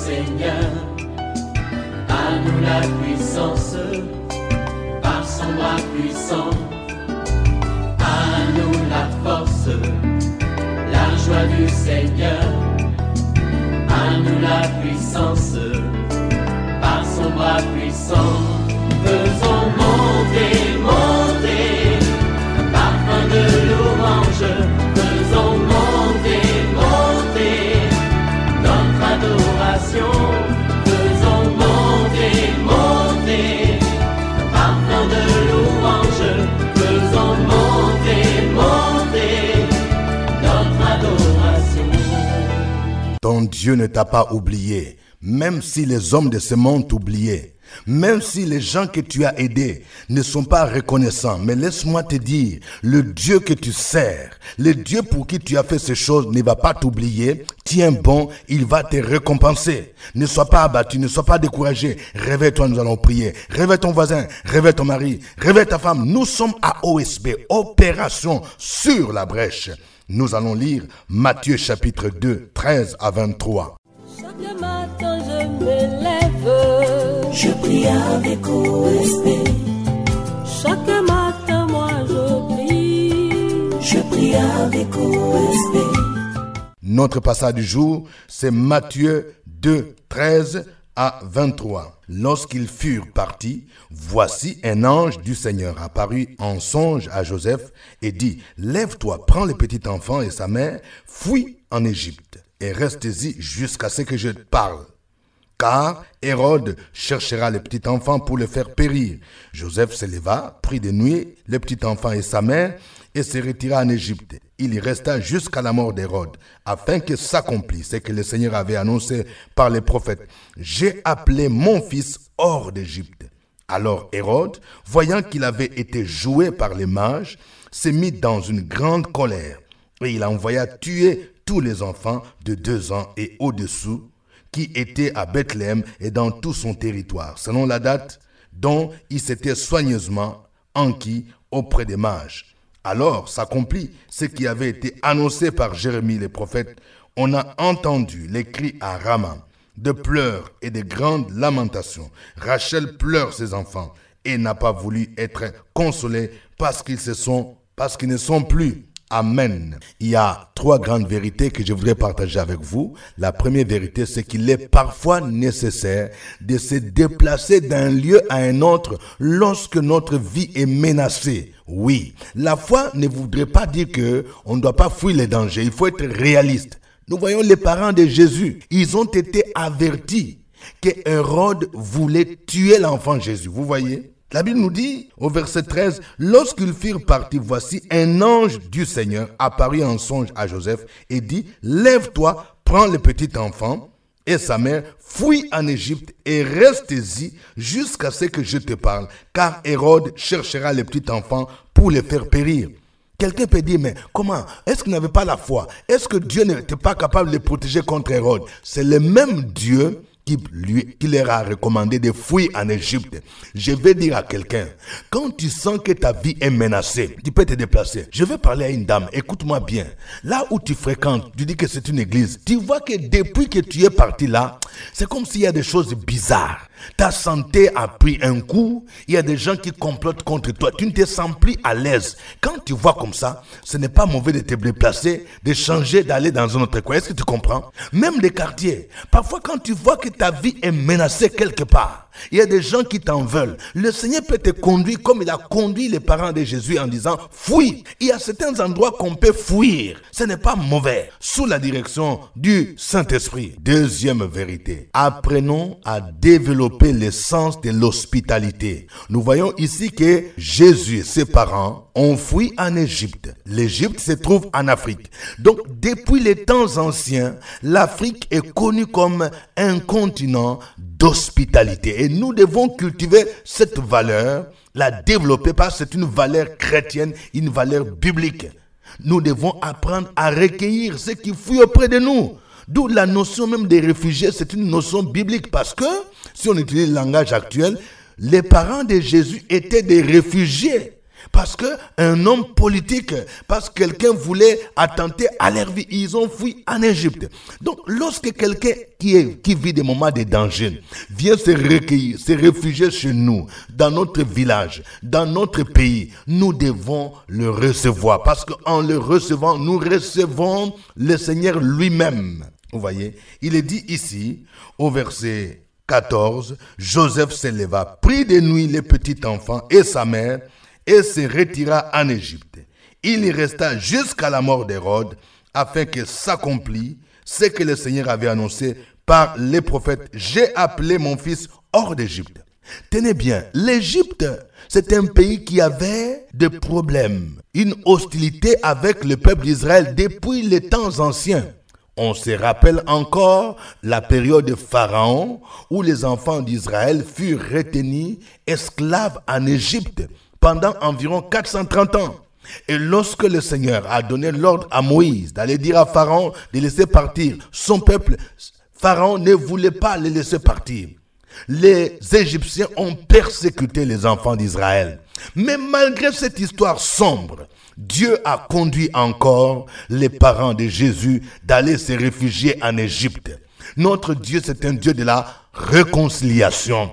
Seigneur. À nous la puissance, par son bras puissant. À nous la force, la joie du Seigneur. À nous la puissance, par son bras puissant. Faisons monter, monter, parfum de louange. Faisons monter, monter, notre adoration. Faisons monter, monter, parfum de louange. Faisons monter, monter, notre adoration. Ton Dieu ne t'a pas oublié, même si les hommes de ce monde t'oubliaient. Même si les gens que tu as aidés ne sont pas reconnaissants, mais laisse-moi te dire, le Dieu que tu sers, le Dieu pour qui tu as fait ces choses ne va pas t'oublier. Tiens bon, il va te récompenser. Ne sois pas abattu, ne sois pas découragé. Réveille-toi, nous allons prier. Réveille ton voisin, réveille ton mari, réveille ta femme. Nous sommes à OSB, Opération sur la brèche. Nous allons lire Matthieu chapitre 2, 13 à 23. Chaque matin je me lève, je prie avec OSB. chaque matin moi Je prie avec OSB. Notre passage du jour, c'est Matthieu 2, 13 à 23. Lorsqu'ils furent partis, voici un ange du Seigneur apparut en songe à Joseph et dit, « Lève-toi, prends le petit enfant et sa mère, fuis en Égypte et reste-y jusqu'à ce que je te parle. Car Hérode cherchera le petit enfant pour le faire périr. » Joseph se leva, prit de nuit le petit enfant et sa mère et se retira en Égypte. Il y resta jusqu'à la mort d'Hérode, afin que s'accomplisse ce que le Seigneur avait annoncé par les prophètes. « J'ai appelé mon fils hors d'Égypte. » Alors Hérode, voyant qu'il avait été joué par les mages, s'est mis dans une grande colère, et il envoya tuer tous les enfants de 2 ans et au-dessous, qui étaient à Bethléem et dans tout son territoire, selon la date dont il s'était soigneusement enquis auprès des mages. Alors s'accomplit ce qui avait été annoncé par Jérémie le prophète. On a entendu les cris à Rama, de pleurs et de grandes lamentations. Rachel pleure ses enfants et n'a pas voulu être consolée parce qu'ils ne sont plus. Amen. Il y a 3 grandes vérités que je voudrais partager avec vous. La première vérité, c'est qu'il est parfois nécessaire de se déplacer d'un lieu à un autre lorsque notre vie est menacée. Oui, la foi ne voudrait pas dire qu'on ne doit pas fuir les dangers. Il faut être réaliste. Nous voyons les parents de Jésus. Ils ont été avertis que Hérode voulait tuer l'enfant Jésus. Vous voyez ? La Bible nous dit, au verset 13, « Lorsqu'ils furent partis, voici un ange du Seigneur apparut en songe à Joseph et dit, « Lève-toi, prends le petit enfant et sa mère, fuis en Égypte et reste-y jusqu'à ce que je te parle, car Hérode cherchera le petit enfant pour le faire périr. » Quelqu'un peut dire, mais comment? Est-ce qu'il n'avait pas la foi? Est-ce que Dieu n'était pas capable de les protéger contre Hérode? C'est le même Dieu qui leur a recommandé de fuir en Égypte. Je vais dire à quelqu'un, quand tu sens que ta vie est menacée, tu peux te déplacer. Je vais parler à une dame, écoute-moi bien. Là où tu fréquentes, tu dis que c'est une église. Tu vois que depuis que tu es parti là, c'est comme s'il y a des choses bizarres. Ta santé a pris un coup, il y a des gens qui complotent contre toi. Tu ne te sens plus à l'aise. Quand tu vois comme ça, ce n'est pas mauvais de te déplacer, de changer, d'aller dans un autre coin. Est-ce que tu comprends? Même des quartiers. Parfois, quand tu vois que ta vie est menacée quelque part, il y a des gens qui t'en veulent. Le Seigneur peut te conduire comme il a conduit les parents de Jésus en disant « Fuis ». Il y a certains endroits qu'on peut fuir. Ce n'est pas mauvais. Sous la direction du Saint-Esprit. Deuxième vérité. Apprenons à développer le sens de l'hospitalité. Nous voyons ici que Jésus et ses parents ont fui en Égypte. L'Égypte se trouve en Afrique. Donc, depuis les temps anciens, l'Afrique est connue comme un continent d'hospitalité. Et nous devons cultiver cette valeur, la développer parce que c'est une valeur chrétienne, une valeur biblique. Nous devons apprendre à recueillir ceux qui fuient auprès de nous. D'où la notion même des réfugiés, c'est une notion biblique parce que, si on utilise le langage actuel, les parents de Jésus étaient des réfugiés. Parce qu'un homme politique, parce que quelqu'un voulait attenter à leur vie, ils ont fui en Égypte. Donc, lorsque quelqu'un qui vit des moments de danger vient se recueillir, se réfugier chez nous, dans notre village, dans notre pays, nous devons le recevoir. Parce qu'en le recevant, nous recevons le Seigneur lui-même. Vous voyez, il est dit ici, au verset 14, Joseph se leva, prit de nuit les petits enfants et sa mère, et se retira en Égypte. Il y resta jusqu'à la mort d'Hérode, afin que s'accomplisse ce que le Seigneur avait annoncé par les prophètes. J'ai appelé mon fils hors d'Égypte. Tenez bien, l'Égypte, c'est un pays qui avait des problèmes, une hostilité avec le peuple d'Israël depuis les temps anciens. On se rappelle encore la période de Pharaon où les enfants d'Israël furent retenus esclaves en Égypte pendant environ 430 ans. Et lorsque le Seigneur a donné l'ordre à Moïse d'aller dire à Pharaon de laisser partir son peuple, Pharaon ne voulait pas les laisser partir. Les Égyptiens ont persécuté les enfants d'Israël. Mais malgré cette histoire sombre, Dieu a conduit encore les parents de Jésus d'aller se réfugier en Égypte. Notre Dieu, c'est un Dieu de la réconciliation.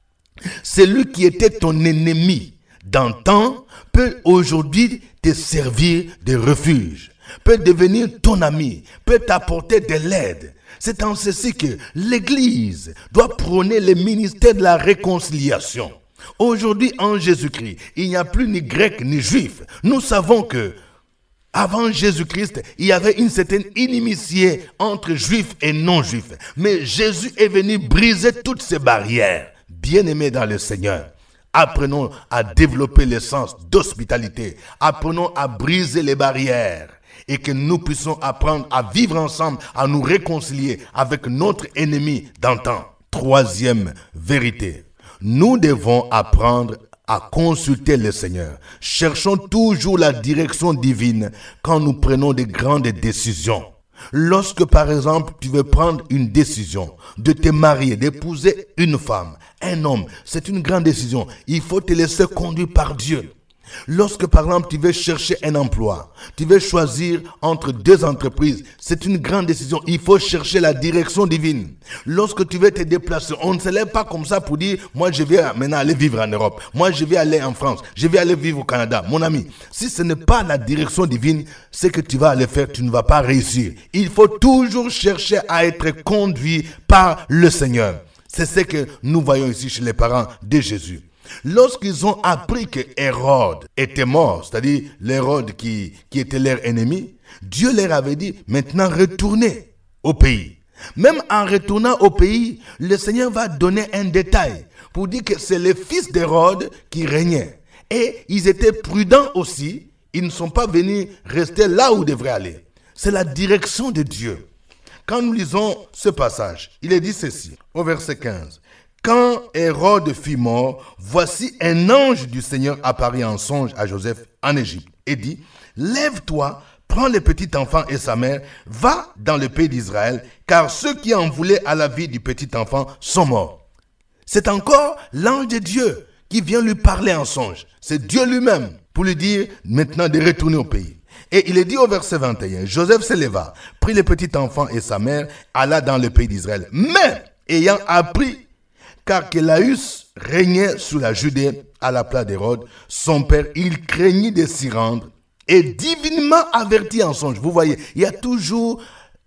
Celui qui était ton ennemi d'antan peut aujourd'hui te servir de refuge, peut devenir ton ami, peut t'apporter de l'aide. C'est en ceci que l'Église doit prôner le ministère de la réconciliation. Aujourd'hui, en Jésus-Christ, il n'y a plus ni grec ni juif. Nous savons que avant Jésus-Christ, il y avait une certaine inimitié entre juifs et non-juifs. Mais Jésus est venu briser toutes ces barrières. Bien-aimés dans le Seigneur, apprenons à développer le sens d'hospitalité. Apprenons à briser les barrières. Et que nous puissions apprendre à vivre ensemble, à nous réconcilier avec notre ennemi d'antan. Troisième vérité. Nous devons apprendre à consulter le Seigneur. Cherchons toujours la direction divine quand nous prenons de grandes décisions. Lorsque, par exemple, tu veux prendre une décision de te marier, d'épouser une femme, un homme, c'est une grande décision. Il faut te laisser conduire par Dieu. Lorsque, par exemple, tu veux chercher un emploi, tu veux choisir entre deux entreprises, c'est une grande décision. Il faut chercher la direction divine. Lorsque tu veux te déplacer, on ne se lève pas comme ça pour dire, moi je vais maintenant aller vivre en Europe, moi je vais aller en France, je vais aller vivre au Canada. Mon ami, si ce n'est pas la direction divine, ce que tu vas aller faire, tu ne vas pas réussir. Il faut toujours chercher à être conduit par le Seigneur. C'est ce que nous voyons ici chez les parents de Jésus. Lorsqu'ils ont appris que Hérode était mort, c'est-à-dire l'Hérode qui était leur ennemi, Dieu leur avait dit, maintenant retournez au pays. Même en retournant au pays, le Seigneur va donner un détail pour dire que c'est le fils d'Hérode qui régnait. Et ils étaient prudents aussi, ils ne sont pas venus rester là où ils devraient aller. C'est la direction de Dieu. Quand nous lisons ce passage, il est dit ceci, au verset 15. Quand Hérode fut mort, voici un ange du Seigneur apparut en songe à Joseph en Égypte et dit, lève-toi, prends le petit enfant et sa mère, va dans le pays d'Israël, car ceux qui en voulaient à la vie du petit enfant sont morts. C'est encore l'ange de Dieu qui vient lui parler en songe. C'est Dieu lui-même pour lui dire maintenant de retourner au pays. Et il est dit au verset 21, Joseph se leva, prit le petit enfant et sa mère, alla dans le pays d'Israël. Mais, ayant appris qu'Archélaüs régnait sous la Judée à la place d'Hérode, son père, il craignit de s'y rendre et divinement averti en songe. Vous voyez, il y a toujours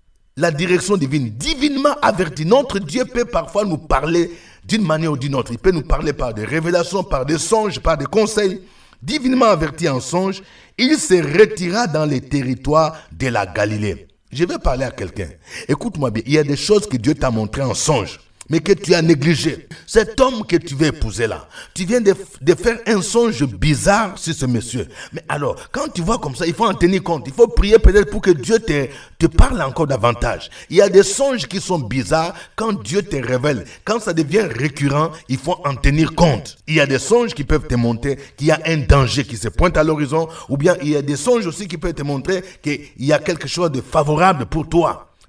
la direction divine, divinement averti. Notre Dieu peut parfois nous parler d'une manière ou d'une autre. Il peut nous parler par des révélations, par des songes, par des conseils. Divinement averti en songe, il se retira dans les territoires de la Galilée. Je vais parler à quelqu'un. Écoute-moi bien, il y a des choses que Dieu t'a montrées en songe, mais que tu as négligé. Cet homme que tu veux épouser là, tu viens de faire un songe bizarre sur ce monsieur. Mais alors, quand tu vois comme ça, il faut en tenir compte. Il faut prier peut-être pour que Dieu te parle encore davantage. Il y a des songes qui sont bizarres quand Dieu te révèle. Quand ça devient récurrent, il faut en tenir compte. Il y a des songes qui peuvent te montrer qu'il y a un danger qui se pointe à l'horizon, ou bien il y a des songes aussi qui peuvent te montrer qu'il y a quelque chose de favorable pour toi.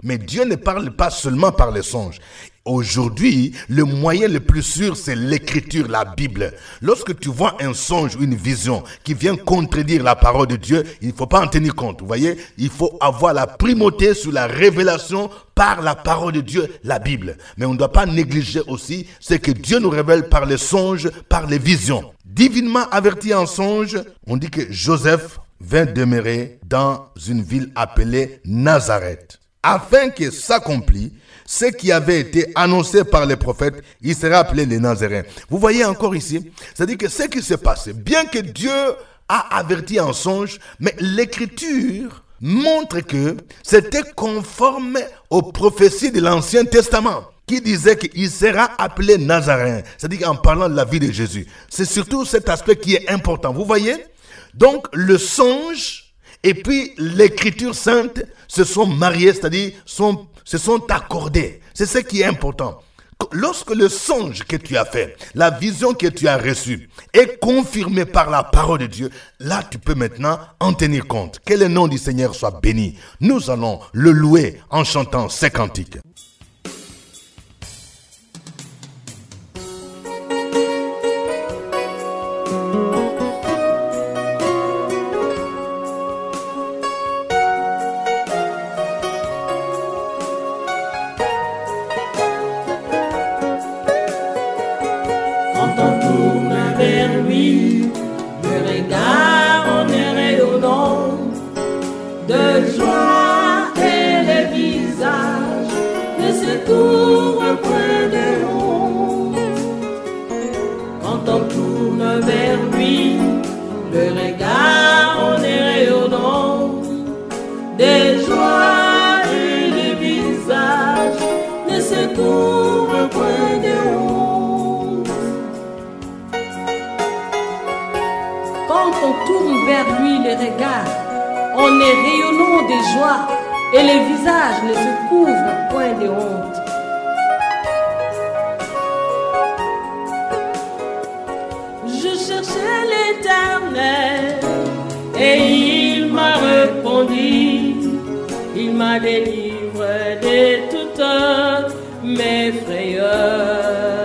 Mais Dieu ne parle pas seulement par les songes. Aujourd'hui, le moyen le plus sûr, c'est l'écriture, la Bible. Lorsque tu vois un songe ou une vision qui vient contredire la parole de Dieu, il ne faut pas en tenir compte. Vous voyez, il faut avoir la primauté sur la révélation par la parole de Dieu, la Bible. Mais on ne doit pas négliger aussi ce que Dieu nous révèle par les songes, par les visions. Divinement averti en songe, on dit que Joseph vint demeurer dans une ville appelée Nazareth, afin que s'accomplisse ce qui avait été annoncé par les prophètes, il sera appelé les Nazaréens. Vous voyez encore ici, c'est-à-dire que ce qui s'est passé, bien que Dieu a averti en songe, mais l'écriture montre que c'était conforme aux prophéties de l'Ancien Testament, qui disait qu'il sera appelé Nazaréen, c'est-à-dire en parlant de la vie de Jésus. C'est surtout cet aspect qui est important, vous voyez? Donc le songe et puis l'écriture sainte se sont mariés, c'est-à-dire se sont accordés. C'est ce qui est important. Lorsque le songe que tu as fait, la vision que tu as reçue est confirmée par la parole de Dieu, là tu peux maintenant en tenir compte. Que le nom du Seigneur soit béni. Nous allons le louer en chantant ces cantiques. On est rayonnant de joie et les visages ne se couvrent point de honte. Je cherchais l'Éternel et il m'a répondu. Il m'a délivré de toutes mes frayeurs.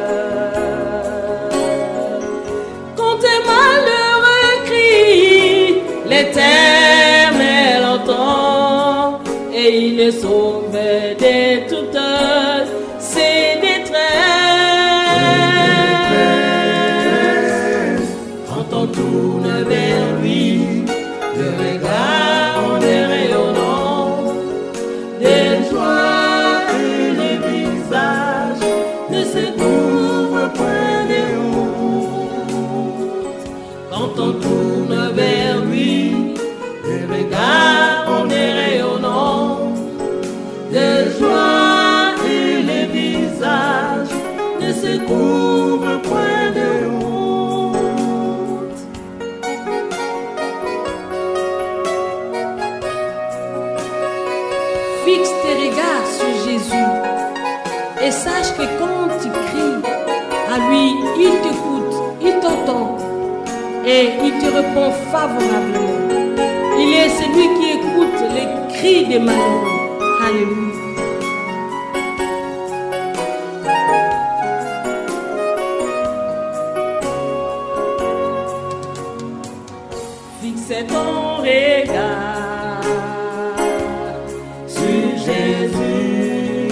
Quand tes malheureux crient, l'Éternel entend et il les sauve de toutes ses détresses. Quand on tourne vers lui, le regard en est rayonnant, des joies et les visages ne se couvrent point de honte. Quand on tourne vers lui, le regard en est rayonnant, de joie et les visages ne se couvrent point de honte. Fixe tes regards sur Jésus et sache que quand tu cries à lui, il t'écoute, il t'entend et il te répond favorablement. Il est celui qui écoute les cris des malheureux. Alléluia. Fixe ton regard sur Jésus.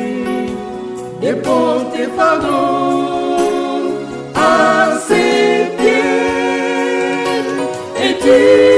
Dépose tes fardeaux à ses pieds et tu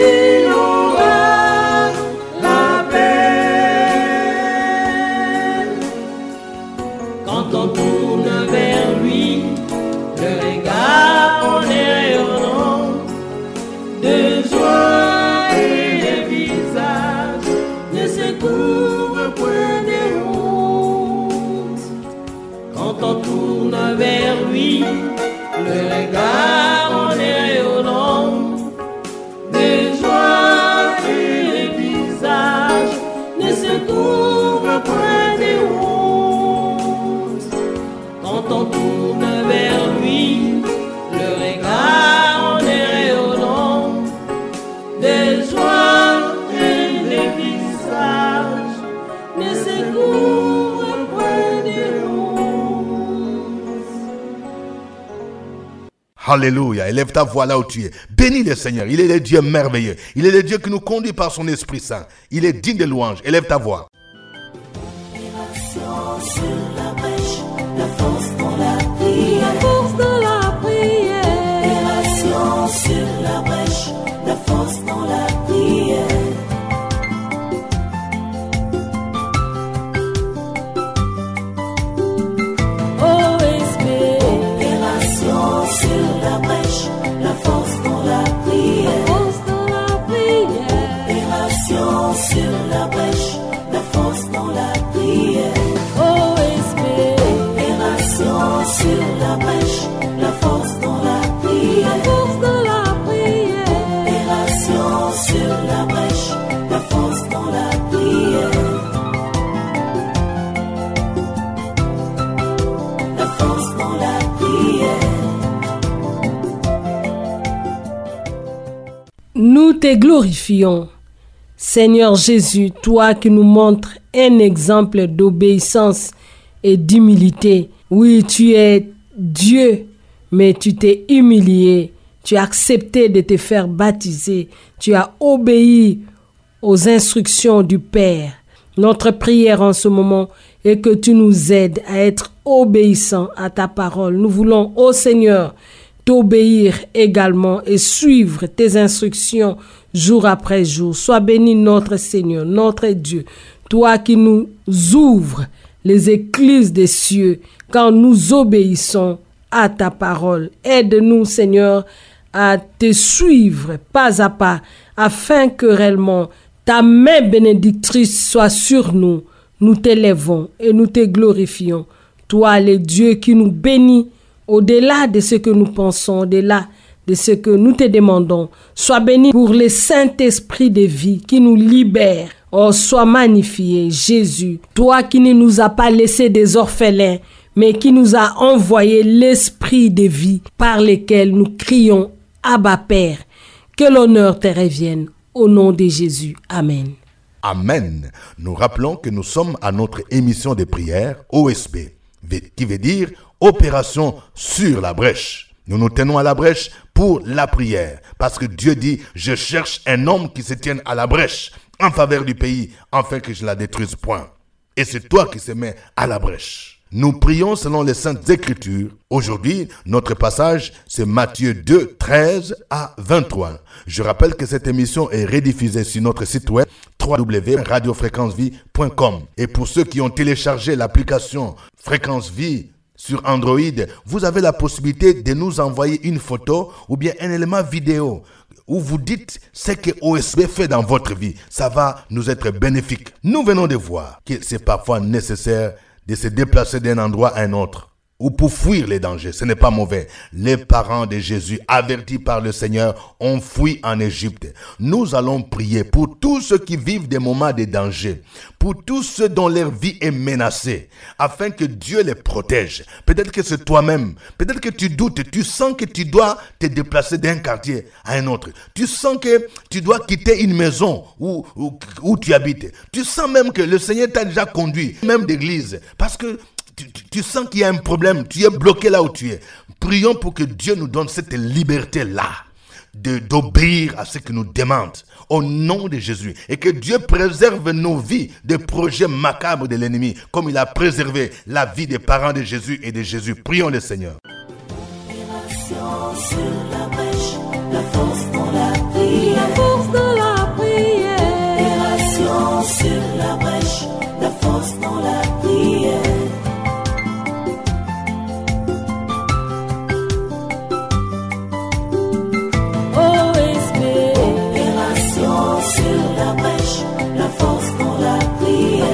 vers lui, le regard en est rayonnant, de joie et les visages ne se couvrent point de honte. Quand on tourne vers lui, le regard en est rayonnant, de joie et les visages Alléluia. Élève ta voix là où tu es. Bénis le Seigneur. Il est le Dieu merveilleux. Il est le Dieu qui nous conduit par son Esprit Saint. Il est digne de louange. Élève ta voix. Sur la brèche, la force dans la prière. La force de la prière. Opération sur la brèche, la force dans la prière. OSB. Opération sur la brèche, la force dans la prière. La force de la prière. Opération sur la brèche, la force dans la prière. OSB. Opération sur la brèche, la force dans la prière. La force de la prière. Opération sur la brèche, la force dans la prière. La force dans la prière. Nous te glorifions, Seigneur Jésus, toi qui nous montres un exemple d'obéissance et d'humilité. Oui, tu es Dieu, mais tu t'es humilié. Tu as accepté de te faire baptiser. Tu as obéi aux instructions du Père. Notre prière en ce moment est que tu nous aides à être obéissants à ta parole. Nous voulons, ô Seigneur, t'obéir également et suivre tes instructions jour après jour. Sois béni notre Seigneur, notre Dieu, toi qui nous ouvres les écluses des cieux quand nous obéissons à ta parole. Aide-nous, Seigneur, à te suivre pas à pas, afin que réellement ta main bénédictrice soit sur nous. Nous t'élèvons et nous te glorifions. Toi, le Dieu qui nous bénit au-delà de ce que nous pensons, au-delà de ce que nous te demandons. Sois béni pour le Saint-Esprit de vie qui nous libère. Oh, sois magnifié, Jésus, toi qui ne nous as pas laissé des orphelins, mais qui nous a envoyé l'Esprit de vie par lequel nous crions Abba Père. Que l'honneur te revienne au nom de Jésus. Amen. Amen. Nous rappelons que nous sommes à notre émission de prière OSB, qui veut dire Opération sur la brèche. Nous nous tenons à la brèche pour la prière, parce que Dieu dit, je cherche un homme qui se tienne à la brèche en faveur du pays, afin que je ne la détruise point. Et c'est toi qui se mets à la brèche. Nous prions selon les Saintes Écritures. Aujourd'hui, notre passage, c'est Matthieu 2, 13 à 23. Je rappelle que cette émission est rediffusée sur notre site web www.radiofréquencevie.com. Et pour ceux qui ont téléchargé l'application Fréquence Vie sur Android, vous avez la possibilité de nous envoyer une photo ou bien un élément vidéo où vous dites ce que OSB fait dans votre vie. Ça va nous être bénéfique. Nous venons de voir que c'est parfois nécessaire de se déplacer d'un endroit à un autre, ou pour fuir les dangers. Ce n'est pas mauvais. Les parents de Jésus, avertis par le Seigneur, ont fui en Égypte. Nous allons prier pour tous ceux qui vivent des moments de danger, pour tous ceux dont leur vie est menacée, afin que Dieu les protège. Peut-être que c'est toi-même. Peut-être que tu doutes. Tu sens que tu dois te déplacer d'un quartier à un autre. Tu sens que tu dois quitter une maison où tu habites. Tu sens même que le Seigneur t'a déjà conduit, même d'église, parce que tu sens qu'il y a un problème, tu es bloqué là où tu es. Prions pour que Dieu nous donne cette liberté-là d'obéir à ce qu'il nous demande au nom de Jésus, et que Dieu préserve nos vies des projets macabres de l'ennemi, comme il a préservé la vie des parents de Jésus et de Jésus. Prions le Seigneur. Opération sur la brèche, la force dans la prière. La force de la prière. Opération sur la brèche, la force dans la prière. La force dans la prière.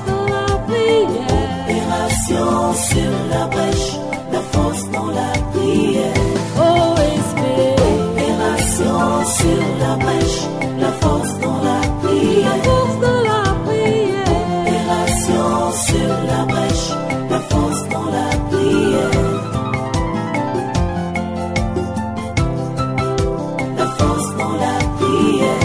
Opération sur la brèche, la force dans la prière. OSB. Opération sur la brèche, la force dans la prière. La force de la prière. Opération sur la brèche, la force dans la prière. La force dans la prière.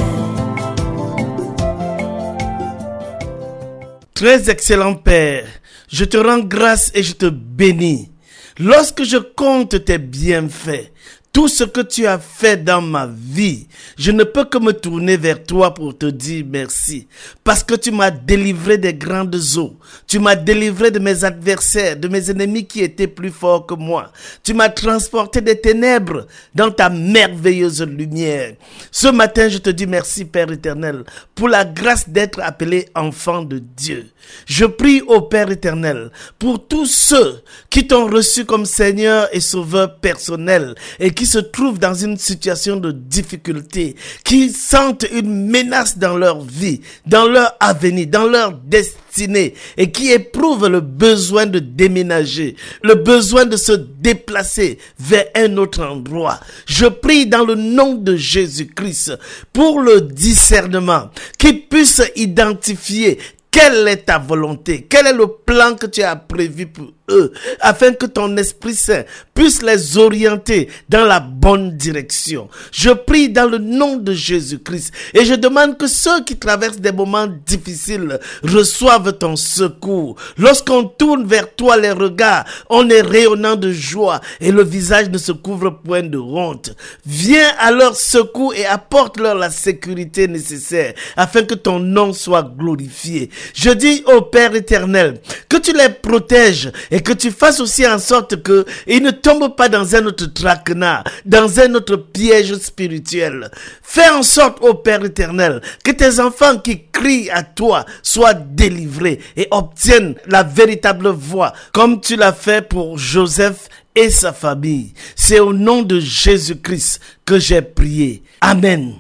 Très excellent Père, je te rends grâce et je te bénis. Lorsque je compte tes bienfaits, tout ce que tu as fait dans ma vie, je ne peux que me tourner vers toi pour te dire merci. Parce que tu m'as délivré des grandes eaux. Tu m'as délivré de mes adversaires, de mes ennemis qui étaient plus forts que moi. Tu m'as transporté des ténèbres dans ta merveilleuse lumière. Ce matin, je te dis merci, Père éternel, pour la grâce d'être appelé enfant de Dieu. Je prie au Père éternel pour tous ceux qui t'ont reçu comme Seigneur et Sauveur personnel et qui se trouvent dans une situation de difficulté, qui sentent une menace dans leur vie, dans leur avenir, dans leur destinée et qui éprouvent le besoin de déménager, le besoin de se déplacer vers un autre endroit. Je prie dans le nom de Jésus-Christ pour le discernement, qu'ils puissent identifier quelle est ta volonté, quel est le plan que tu as prévu pour eux, afin que ton Esprit Saint puisse les orienter dans la bonne direction. Je prie dans le nom de Jésus-Christ et je demande que ceux qui traversent des moments difficiles reçoivent ton secours. Lorsqu'on tourne vers toi les regards, on est rayonnant de joie et le visage ne se couvre point de honte. Viens à leur secours et apporte-leur la sécurité nécessaire afin que ton nom soit glorifié. Je dis au Père éternel que tu les protèges et que tu fasses aussi en sorte qu'ils ne tombent pas dans un autre traquenard, dans un autre piège spirituel. Fais en sorte, ô Père éternel, que tes enfants qui crient à toi soient délivrés et obtiennent la véritable voie, comme tu l'as fait pour Joseph et sa famille. C'est au nom de Jésus-Christ que j'ai prié. Amen.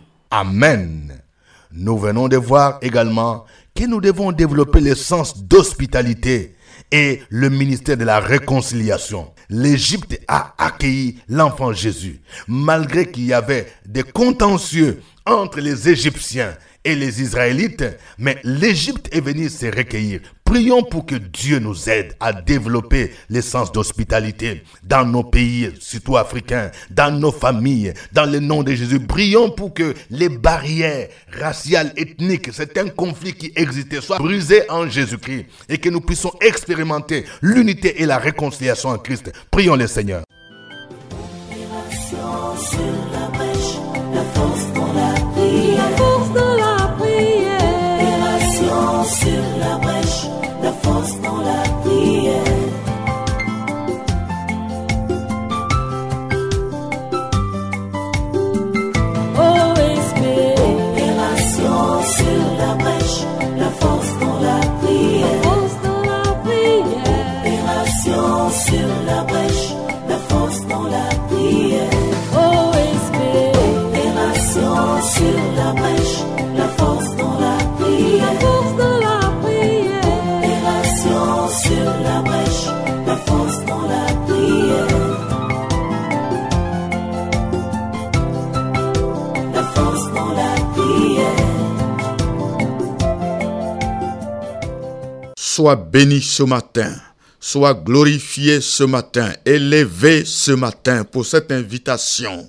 Amen. Nous venons de voir également que nous devons développer le sens d'hospitalité et le ministère de la réconciliation. L'Égypte a accueilli l'enfant Jésus, malgré qu'il y avait des contentieux entre les Égyptiens et les Israélites, mais l'Égypte est venue se recueillir. Prions pour que Dieu nous aide à développer le sens d'hospitalité dans nos pays, surtout africains, dans nos familles, dans le nom de Jésus. Prions pour que les barrières raciales, ethniques, c'est un conflit qui existait, soient brisés en Jésus-Christ et que nous puissions expérimenter l'unité et la réconciliation en Christ. Prions le Seigneur. Sois béni ce matin, sois glorifié ce matin, élevé ce matin pour cette invitation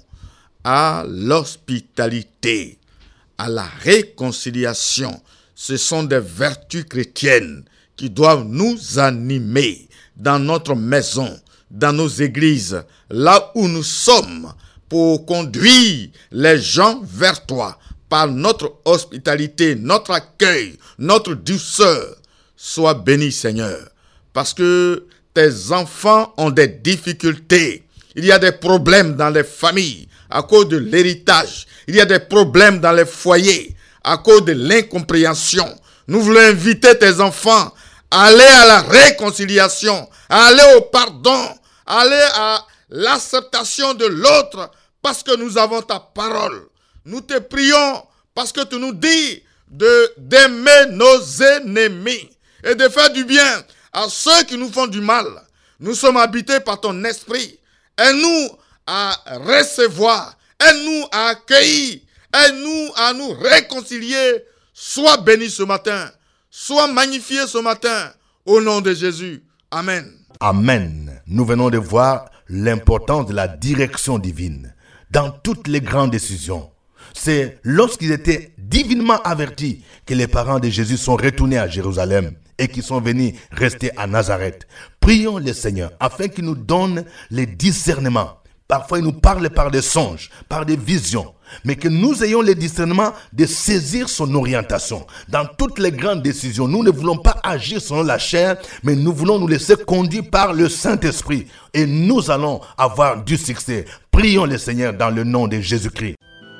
à l'hospitalité, à la réconciliation. Ce sont des vertus chrétiennes qui doivent nous animer dans notre maison, dans nos églises, là où nous sommes, pour conduire les gens vers toi par notre hospitalité, notre accueil, notre douceur. Sois béni, Seigneur, parce que tes enfants ont des difficultés. Il y a des problèmes dans les familles à cause de l'héritage. Il y a des problèmes dans les foyers à cause de l'incompréhension. Nous voulons inviter tes enfants à aller à la réconciliation, à aller au pardon, à aller à l'acceptation de l'autre, parce que nous avons ta parole. Nous te prions parce que tu nous dis d'aimer nos ennemis et de faire du bien à ceux qui nous font du mal. Nous sommes habités par ton esprit. Aide-nous à recevoir, aide-nous à accueillir, aide-nous à nous réconcilier. Sois béni ce matin, sois magnifié ce matin, au nom de Jésus. Amen. Amen. Nous venons de voir l'importance de la direction divine dans toutes les grandes décisions. C'est lorsqu'ils étaient divinement avertis que les parents de Jésus sont retournés à Jérusalem et qui sont venus rester à Nazareth. Prions le Seigneur afin qu'il nous donne les discernements Parfois, il nous parle par des songes, par des visions. Mais que nous ayons le discernement de saisir son orientation. Dans toutes les grandes décisions, nous ne voulons pas agir selon la chair, mais nous voulons nous laisser conduire par le Saint-Esprit. Et nous allons avoir du succès. Prions le Seigneur dans le nom de Jésus-Christ.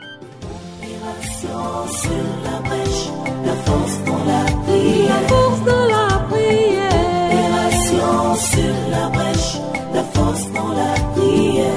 Sur la brèche, la force dans la prière. La force dans la prière. Opération sur la brèche, la force dans la prière.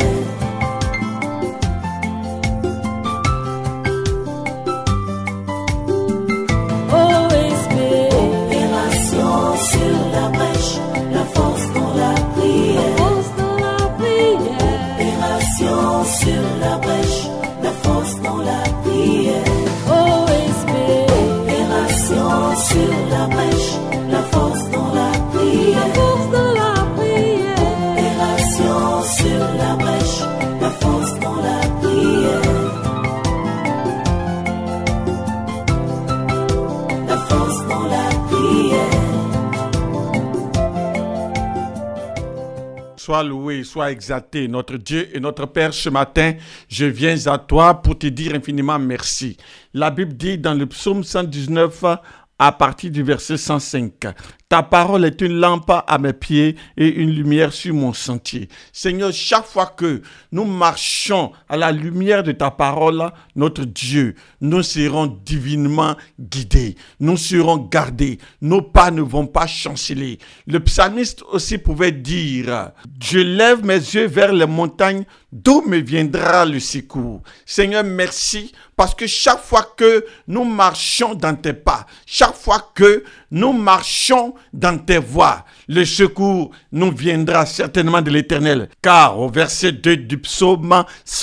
OSB. Opération sur la brèche, la force dans la prière. La force dans la prière. Opération sur la brèche, la force dans la prière. OSB. Opération sur la brèche, la force dans la prière. La force dans la prière. Opération sur la brèche, la force dans la prière. La force dans la prière. Sois loué, sois exalté, notre Dieu et notre Père. Ce matin, je viens à toi pour te dire infiniment merci. La Bible dit dans le psaume 119, à partir du verset 105, « Ta parole est une lampe à mes pieds et une lumière sur mon sentier. » Seigneur, chaque fois que nous marchons à la lumière de ta parole, notre Dieu, nous serons divinement guidés. Nous serons gardés. Nos pas ne vont pas chanceler. Le psalmiste aussi pouvait dire, « Je lève mes yeux vers les montagnes, d'où me viendra le secours. » Seigneur, merci, parce que chaque fois que nous marchons dans tes pas, chaque fois que nous marchons dans tes voies, le secours nous viendra certainement de l'Éternel. Car au verset 2 du psaume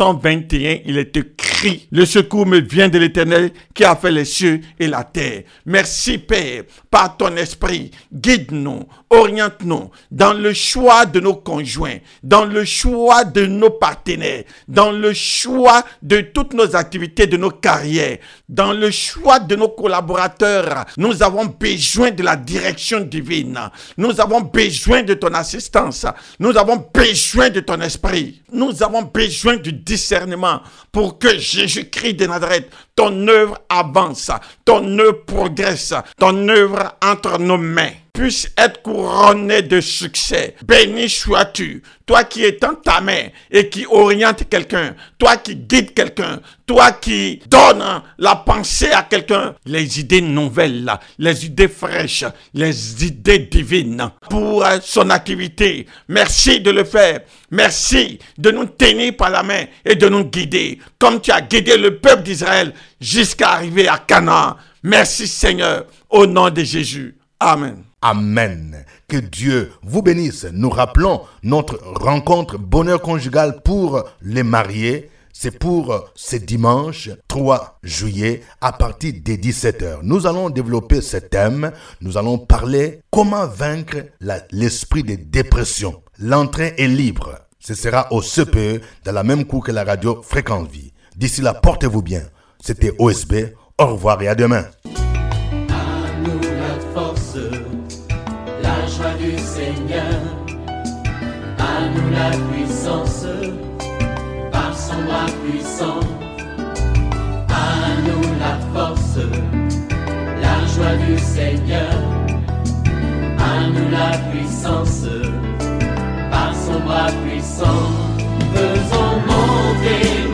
121, il est écrit, « Le secours me vient de l'Éternel qui a fait les cieux et la terre. » Merci Père, par ton esprit, guide-nous, oriente-nous dans le choix de nos conjoints, dans le choix de nos partenaires, dans le choix de toutes nos activités, de nos carrières, dans le choix de nos collaborateurs. Nous avons besoin de la direction divine. Nous avons besoin de ton assistance. Nous avons besoin de ton esprit. Nous avons besoin du discernement pour que Jésus-Christ de Nazareth, ton œuvre avance, ton œuvre progresse, ton œuvre entre nos mains puisse être couronné de succès. Béni sois-tu, toi qui étends ta main et qui oriente quelqu'un, toi qui guides quelqu'un, toi qui donnes la pensée à quelqu'un, les idées nouvelles, les idées fraîches, les idées divines pour son activité. Merci de le faire. Merci de nous tenir par la main et de nous guider, comme tu as guidé le peuple d'Israël jusqu'à arriver à Canaan. Merci Seigneur, au nom de Jésus. Amen. Amen. Que Dieu vous bénisse. Nous rappelons notre rencontre bonheur conjugal pour les mariés. C'est pour ce dimanche 3 juillet à partir des 17h. Nous allons développer ce thème. Nous allons parler comment vaincre l'esprit de dépression. L'entrée est libre. Ce sera au CPE dans la même cour que la radio Fréquence Vie. D'ici là, portez-vous bien. C'était OSB. Au revoir et à demain. Du Seigneur, à nous la puissance, par son bras puissant, à nous la force, la joie du Seigneur, à nous la puissance, par son bras puissant, faisons monter